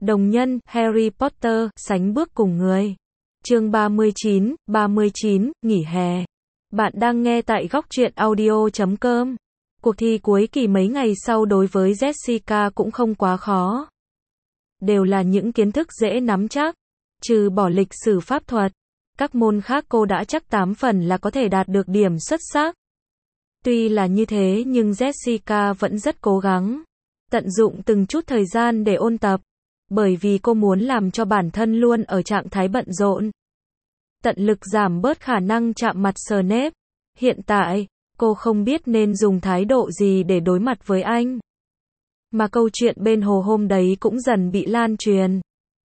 Đồng nhân, Harry Potter, sánh bước cùng người. Chương 39, nghỉ hè. Bạn đang nghe tại góc truyện audio.com. Cuộc thi cuối kỳ mấy ngày sau đối với Jessica cũng không quá khó. Đều là những kiến thức dễ nắm chắc. Trừ bỏ lịch sử pháp thuật, các môn khác cô đã chắc 8 phần là có thể đạt được điểm xuất sắc. Tuy là như thế nhưng Jessica vẫn rất cố gắng, tận dụng từng chút thời gian để ôn tập, bởi vì cô muốn làm cho bản thân luôn ở trạng thái bận rộn. Tận lực giảm bớt khả năng chạm mặt Snape. Hiện tại, cô không biết nên dùng thái độ gì để đối mặt với anh. Mà câu chuyện bên hồ hôm đấy cũng dần bị lan truyền.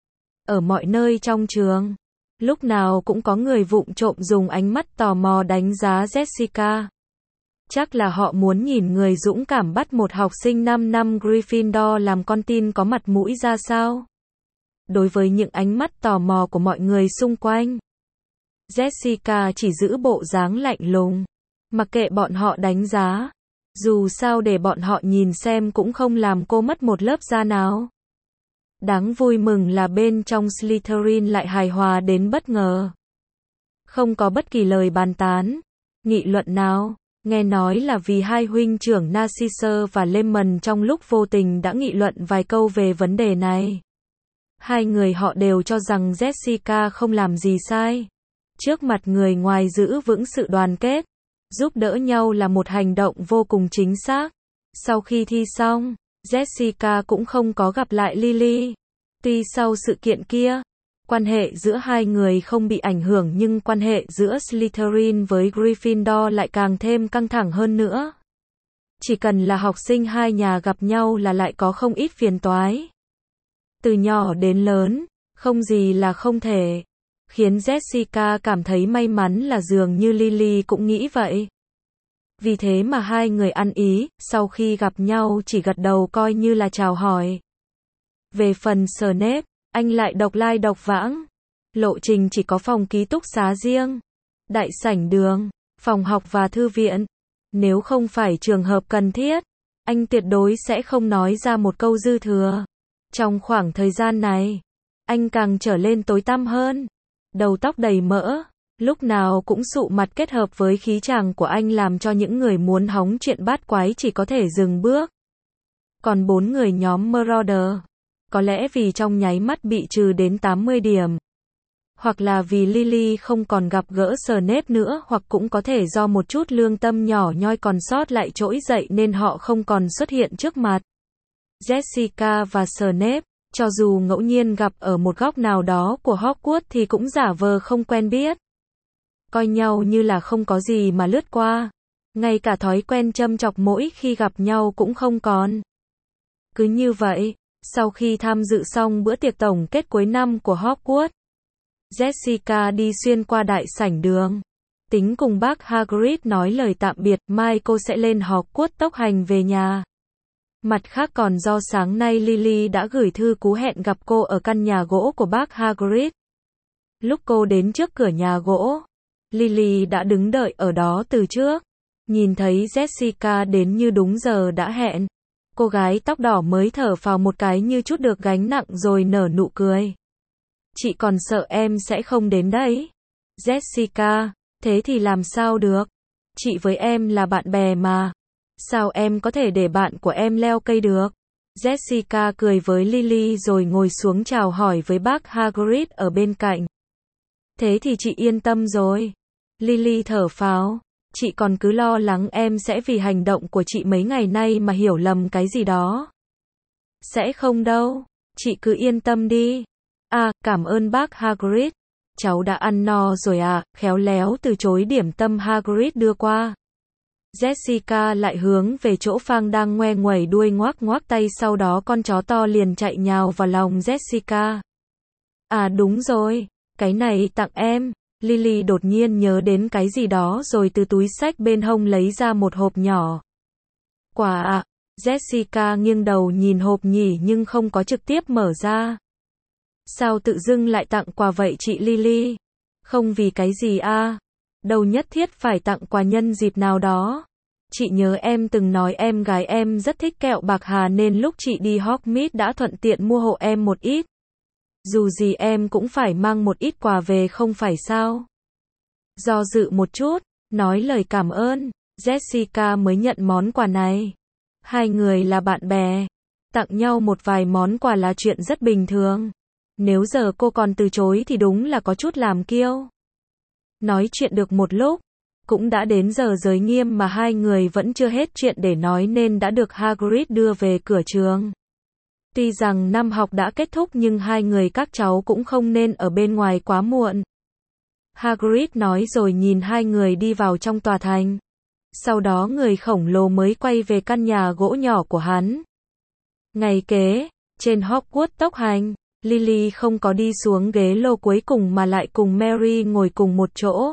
Ở mọi nơi trong trường, lúc nào cũng có người vụng trộm dùng ánh mắt tò mò đánh giá Jessica. Chắc là họ muốn nhìn người dũng cảm bắt một học sinh 5 năm Gryffindor làm con tin có mặt mũi ra sao. Đối với những ánh mắt tò mò của mọi người xung quanh, Jessica chỉ giữ bộ dáng lạnh lùng, mặc kệ bọn họ đánh giá. Dù sao để bọn họ nhìn xem cũng không làm cô mất một lớp da nào. Đáng vui mừng là bên trong Slytherin lại hài hòa đến bất ngờ. Không có bất kỳ lời bàn tán, nghị luận nào. Nghe nói là vì hai huynh trưởng Narcisse và Lemon trong lúc vô tình đã nghị luận vài câu về vấn đề này. Hai người họ đều cho rằng Jessica không làm gì sai. Trước mặt người ngoài giữ vững sự đoàn kết, giúp đỡ nhau là một hành động vô cùng chính xác. Sau khi thi xong, Jessica cũng không có gặp lại Lily. Tuy sau sự kiện kia, quan hệ giữa hai người không bị ảnh hưởng nhưng quan hệ giữa Slytherin với Gryffindor lại càng thêm căng thẳng hơn nữa. Chỉ cần là học sinh hai nhà gặp nhau là lại có không ít phiền toái. Từ nhỏ đến lớn, không gì là không thể. Khiến Jessica cảm thấy may mắn là dường như Lily cũng nghĩ vậy. Vì thế mà hai người ăn ý, sau khi gặp nhau chỉ gật đầu coi như là chào hỏi. Về phần Snape, anh lại độc lai độc vãng. Lộ trình chỉ có phòng ký túc xá riêng, đại sảnh đường, phòng học và thư viện. Nếu không phải trường hợp cần thiết, anh tuyệt đối sẽ không nói ra một câu dư thừa. Trong khoảng thời gian này, anh càng trở lên tối tăm hơn. Đầu tóc đầy mỡ, lúc nào cũng sụ mặt kết hợp với khí chàng của anh làm cho những người muốn hóng chuyện bát quái chỉ có thể dừng bước. Còn 4 người nhóm Marauder, có lẽ vì trong nháy mắt bị trừ đến 80 điểm. Hoặc là vì Lily không còn gặp gỡ Snape nữa, hoặc cũng có thể do một chút lương tâm nhỏ nhoi còn sót lại trỗi dậy nên họ không còn xuất hiện trước mặt. Jessica và Snape, cho dù ngẫu nhiên gặp ở một góc nào đó của Hogwarts thì cũng giả vờ không quen biết. Coi nhau như là không có gì mà lướt qua. Ngay cả thói quen châm chọc mỗi khi gặp nhau cũng không còn. Cứ như vậy, sau khi tham dự xong bữa tiệc tổng kết cuối năm của Hogwarts, Jessica đi xuyên qua đại sảnh đường. Tính cùng bác Hagrid nói lời tạm biệt, mai cô sẽ lên Hogwarts tốc hành về nhà. Mặt khác còn do sáng nay Lily đã gửi thư cú hẹn gặp cô ở căn nhà gỗ của bác Hagrid. Lúc cô đến trước cửa nhà gỗ, Lily đã đứng đợi ở đó từ trước. Nhìn thấy Jessica đến như đúng giờ đã hẹn, cô gái tóc đỏ mới thở phào một cái như chút được gánh nặng rồi nở nụ cười. Chị còn sợ em sẽ không đến đấy. Jessica, thế thì làm sao được? Chị với em là bạn bè mà. Sao em có thể để bạn của em leo cây được? Jessica cười với Lily rồi ngồi xuống chào hỏi với bác Hagrid ở bên cạnh. Thế thì chị yên tâm rồi. Lily thở phào. Chị còn cứ lo lắng em sẽ vì hành động của chị mấy ngày nay mà hiểu lầm cái gì đó. Sẽ không đâu. Chị cứ yên tâm đi. À, cảm ơn bác Hagrid. Cháu đã ăn no rồi à, khéo léo từ chối điểm tâm Hagrid đưa qua. Jessica lại hướng về chỗ Fang đang ngoe nguẩy đuôi ngoác ngoác tay, sau đó con chó to liền chạy nhào vào lòng Jessica. À đúng rồi, cái này tặng em. Lily đột nhiên nhớ đến cái gì đó rồi từ túi xách bên hông lấy ra một hộp nhỏ. Quà à? Jessica nghiêng đầu nhìn hộp nhỉ nhưng không có trực tiếp mở ra. Sao tự dưng lại tặng quà vậy chị Lily? Không vì cái gì à? Đâu nhất thiết phải tặng quà nhân dịp nào đó. Chị nhớ em từng nói em gái em rất thích kẹo bạc hà nên lúc chị đi Hogsmeade đã thuận tiện mua hộ em một ít. Dù gì em cũng phải mang một ít quà về không phải sao? Do dự một chút, nói lời cảm ơn, Jessica mới nhận món quà này. Hai người là bạn bè, tặng nhau một vài món quà là chuyện rất bình thường. Nếu giờ cô còn từ chối thì đúng là có chút làm kiêu. Nói chuyện được một lúc, cũng đã đến giờ giới nghiêm mà hai người vẫn chưa hết chuyện để nói nên đã được Hagrid đưa về cửa trường. Tuy rằng năm học đã kết thúc nhưng hai người các cháu cũng không nên ở bên ngoài quá muộn. Hagrid nói rồi nhìn hai người đi vào trong tòa thành. Sau đó người khổng lồ mới quay về căn nhà gỗ nhỏ của hắn. Ngày kế, trên Hogwarts tốc hành, Lily không có đi xuống ghế lô cuối cùng mà lại cùng Mary ngồi cùng một chỗ.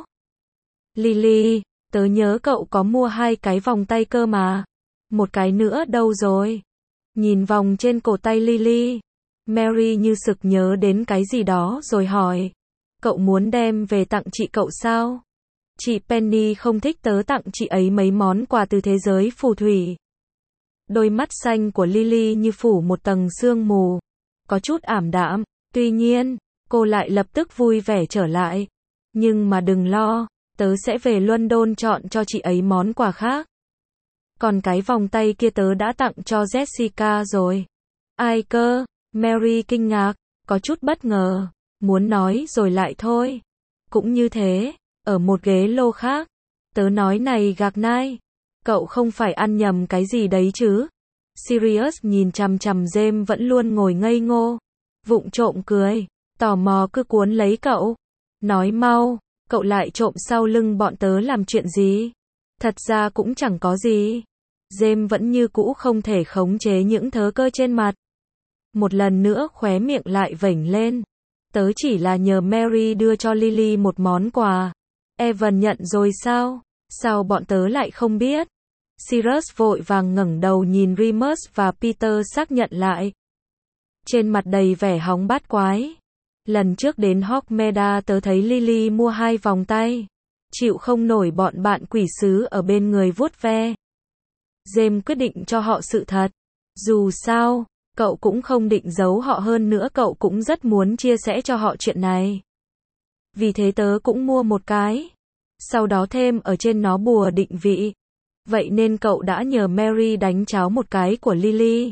Lily, tớ nhớ cậu có mua 2 cái vòng tay cơ mà. Một cái nữa đâu rồi? Nhìn vòng trên cổ tay Lily, Mary như sực nhớ đến cái gì đó rồi hỏi. Cậu muốn đem về tặng chị cậu sao? Chị Penny không thích tớ tặng chị ấy mấy món quà từ thế giới phù thủy. Đôi mắt xanh của Lily như phủ một tầng sương mù, có chút ảm đạm. Tuy nhiên, cô lại lập tức vui vẻ trở lại. Nhưng mà đừng lo, tớ sẽ về London chọn cho chị ấy món quà khác. Còn cái vòng tay kia tớ đã tặng cho Jessica rồi. Ai cơ? Mary kinh ngạc, có chút bất ngờ, muốn nói rồi lại thôi. Cũng như thế, ở một ghế lô khác, tớ nói này gạc nai, cậu không phải ăn nhầm cái gì đấy chứ? Sirius nhìn chằm chằm James vẫn luôn ngồi ngây ngô, vụng trộm cười, tò mò cứ cuốn lấy cậu. Nói mau, cậu lại trộm sau lưng bọn tớ làm chuyện gì? Thật ra cũng chẳng có gì. James vẫn như cũ không thể khống chế những thớ cơ trên mặt. Một lần nữa khóe miệng lại vểnh lên. Tớ chỉ là nhờ Mary đưa cho Lily một món quà. Evan nhận rồi sao? Sao bọn tớ lại không biết? Sirius vội vàng ngẩng đầu nhìn Remus và Peter xác nhận lại. Trên mặt đầy vẻ hóng bát quái. Lần trước đến Hogsmeade tớ thấy Lily mua 2 vòng tay. Chịu không nổi bọn bạn quỷ sứ ở bên người vuốt ve. James quyết định cho họ sự thật. Dù sao, cậu cũng không định giấu họ, hơn nữa cậu cũng rất muốn chia sẻ cho họ chuyện này. Vì thế tớ cũng mua một cái. Sau đó thêm ở trên nó bùa định vị. Vậy nên cậu đã nhờ Mary đánh cháo một cái của Lily.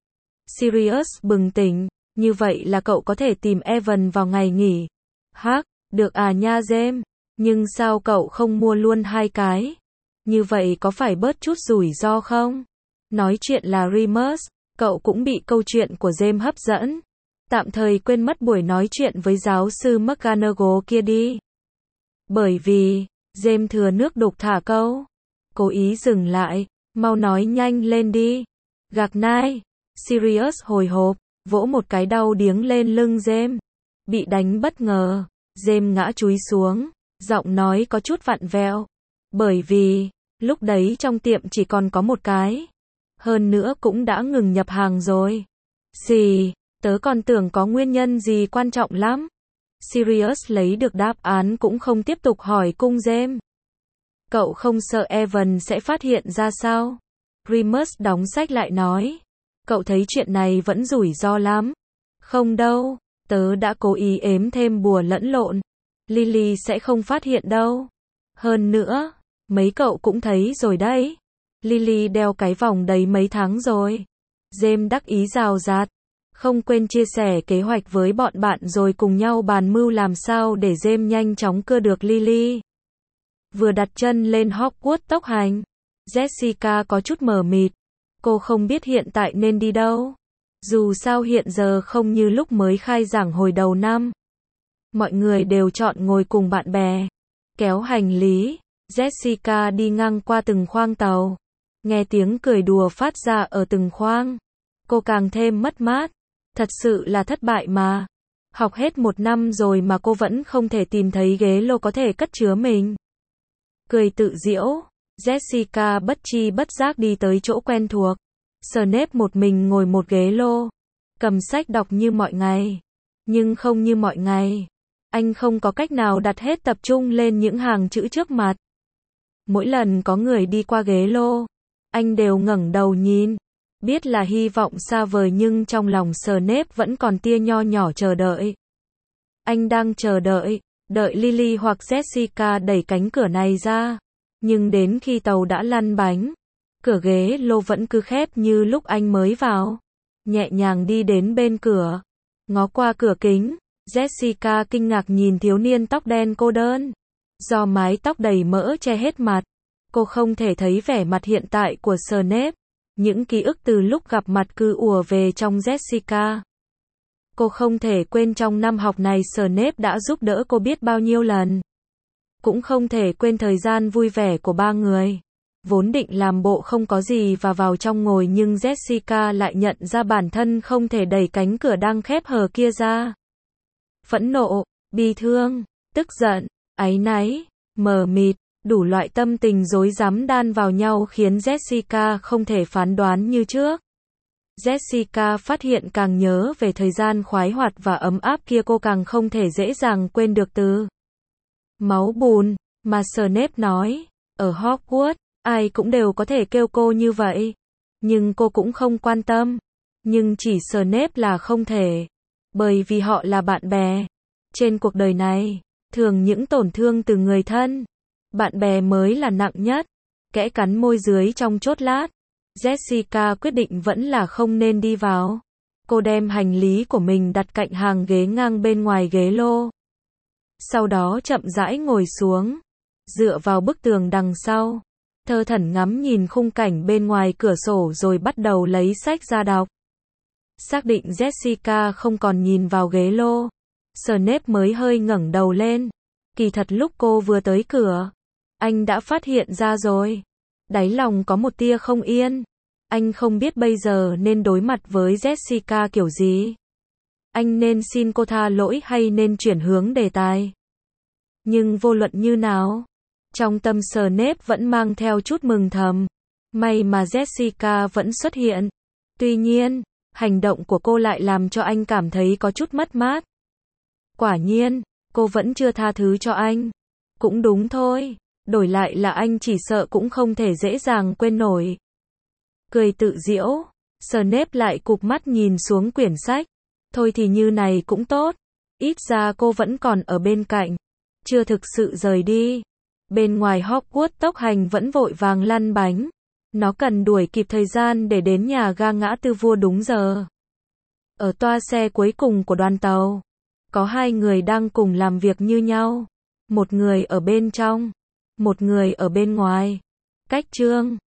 Sirius bừng tỉnh. Như vậy là cậu có thể tìm Evan vào ngày nghỉ. Hắc, được à nha James. Nhưng sao cậu không mua luôn 2 cái? Như vậy có phải bớt chút rủi ro không? Nói chuyện là Remus, cậu cũng bị câu chuyện của James hấp dẫn. Tạm thời quên mất buổi nói chuyện với giáo sư McGonagall kia đi. Bởi vì, James thừa nước đục thả câu. Cố ý dừng lại, mau nói nhanh lên đi. Gạc nai, Sirius hồi hộp, vỗ một cái đau điếng lên lưng James. Bị đánh bất ngờ, James ngã chúi xuống, giọng nói có chút vặn vẹo. Bởi vì, lúc đấy trong tiệm chỉ còn có một cái. Hơn nữa cũng đã ngừng nhập hàng rồi. Gì, tớ còn tưởng có nguyên nhân gì quan trọng lắm. Sirius lấy được đáp án cũng không tiếp tục hỏi cung James. Cậu không sợ Evan sẽ phát hiện ra sao? Remus đóng sách lại nói. Cậu thấy chuyện này vẫn rủi ro lắm. Không đâu, tớ đã cố ý ếm thêm bùa lẫn lộn. Lily sẽ không phát hiện đâu. Hơn nữa, mấy cậu cũng thấy rồi đấy. Lily đeo cái vòng đấy mấy tháng rồi. James đắc ý rào rạt. Không quên chia sẻ kế hoạch với bọn bạn rồi cùng nhau bàn mưu làm sao để James nhanh chóng cưa được Lily. Vừa đặt chân lên Hogwarts tốc hành, Jessica có chút mờ mịt. Cô không biết hiện tại nên đi đâu. Dù sao hiện giờ không như lúc mới khai giảng hồi đầu năm. Mọi người đều chọn ngồi cùng bạn bè. Kéo hành lý, Jessica đi ngang qua từng khoang tàu. Nghe tiếng cười đùa phát ra ở từng khoang. Cô càng thêm mất mát. Thật sự là thất bại mà. Học hết 1 năm rồi mà cô vẫn không thể tìm thấy ghế lô có thể cất chứa mình. Cười tự giễu, Jessica bất tri bất giác đi tới chỗ quen thuộc. Snape một mình ngồi một ghế lô, cầm sách đọc như mọi ngày. Nhưng không như mọi ngày. Anh không có cách nào đặt hết tập trung lên những hàng chữ trước mặt. Mỗi lần có người đi qua ghế lô, anh đều ngẩng đầu nhìn. Biết là hy vọng xa vời nhưng trong lòng Snape vẫn còn tia nho nhỏ chờ đợi. Anh đang chờ đợi, đợi Lily hoặc Jessica đẩy cánh cửa này ra. Nhưng đến khi tàu đã lăn bánh, cửa ghế lô vẫn cứ khép như lúc anh mới vào. Nhẹ nhàng đi đến bên cửa, ngó qua cửa kính, Jessica kinh ngạc nhìn thiếu niên tóc đen cô đơn. Do mái tóc đầy mỡ che hết mặt, cô không thể thấy vẻ mặt hiện tại của Snape. Những ký ức từ lúc gặp mặt cứ ùa về trong Jessica. Cô không thể quên trong năm học này Snape đã giúp đỡ cô biết bao nhiêu lần. Cũng không thể quên thời gian vui vẻ của ba người. Vốn định làm bộ không có gì và vào trong ngồi nhưng Jessica lại nhận ra bản thân không thể đẩy cánh cửa đang khép hờ kia ra. Phẫn nộ, bi thương, tức giận, áy náy, mờ mịt, đủ loại tâm tình rối rắm đan vào nhau khiến Jessica không thể phán đoán như trước. Jessica phát hiện càng nhớ về thời gian khoái hoạt và ấm áp kia cô càng không thể dễ dàng quên được từ máu bùn mà Snape nói. Ở Hogwarts, ai cũng đều có thể kêu cô như vậy. Nhưng cô cũng không quan tâm. Nhưng chỉ Snape là không thể. Bởi vì họ là bạn bè. Trên cuộc đời này, thường những tổn thương từ người thân, bạn bè mới là nặng nhất. Kẽ cắn môi dưới trong chốc lát, Jessica quyết định vẫn là không nên đi vào. Cô đem hành lý của mình đặt cạnh hàng ghế ngang bên ngoài ghế lô. Sau đó chậm rãi ngồi xuống, dựa vào bức tường đằng sau. Thơ thẩn ngắm nhìn khung cảnh bên ngoài cửa sổ rồi bắt đầu lấy sách ra đọc. Xác định Jessica không còn nhìn vào ghế lô, Snape mới hơi ngẩng đầu lên. Kỳ thật lúc cô vừa tới cửa, anh đã phát hiện ra rồi. Đáy lòng có một tia không yên. Anh không biết bây giờ nên đối mặt với Jessica kiểu gì. Anh nên xin cô tha lỗi hay nên chuyển hướng đề tài. Nhưng vô luận như nào, trong tâm Snape vẫn mang theo chút mừng thầm. May mà Jessica vẫn xuất hiện. Tuy nhiên, hành động của cô lại làm cho anh cảm thấy có chút mất mát. Quả nhiên, cô vẫn chưa tha thứ cho anh. Cũng đúng thôi, đổi lại là anh chỉ sợ cũng không thể dễ dàng quên nổi. Cười tự giễu, Snape lại cụp mắt nhìn xuống quyển sách. Thôi thì như này cũng tốt. Ít ra cô vẫn còn ở bên cạnh. Chưa thực sự rời đi. Bên ngoài Hogwarts tốc hành vẫn vội vàng lăn bánh. Nó cần đuổi kịp thời gian để đến nhà ga ngã tư vua đúng giờ. Ở toa xe cuối cùng của đoàn tàu, có hai người đang cùng làm việc như nhau. Một người ở bên trong, một người ở bên ngoài. Cách chương